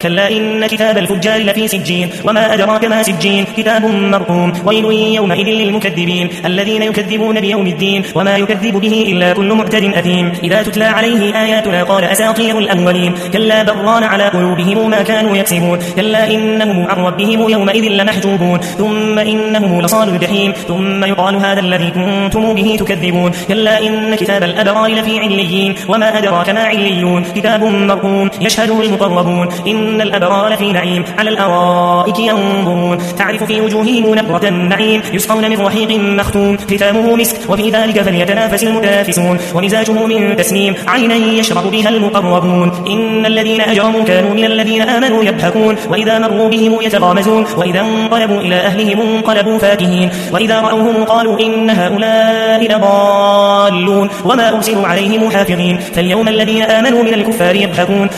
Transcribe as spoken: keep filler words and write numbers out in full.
كلا إن كتاب الفجار لفي سجين وما أدراك ما سجين كتاب مرقوم ويل يومئذ للمكذبين الذين يكذبون بيوم الدين وما يكذب به إلا كل معتد أثيم إذا تتلى عليه آياتنا قال أساطير الأولين كلا بران على قلوبهم ما كانوا يكسبون كلا إنهم عن ربهم يومئذ لمحجوبون ثم إنهم لصال الجحيم ثم يقال هذا الذي كنتم به تكذبون كلا إن كتاب الأبرار لفي عليين وما أدراك ما عليون كتاب مرقوم يشهده المقربون إن الأبرار في نعيم على الأرائك ينظرون تعرف في وجوههم نضرة النعيم يسقون من رحيق مختوم ختامه مسك وفي ذلك فليتنافس المتنافسون ومزاجه من تسنيم عينا يشرب بها المقربون إن الذين أجرموا كانوا من الذين آمنوا يضحكون وإذا مروا بهم يتغامزون وإذا انقلبوا إلى أهلهم انقلبوا فاكهين وإذا رأوهم قالوا إن هؤلاء لضالون وما أرسلوا عليهم حافظين فاليوم الذين آمنوا من الكفار يضحكون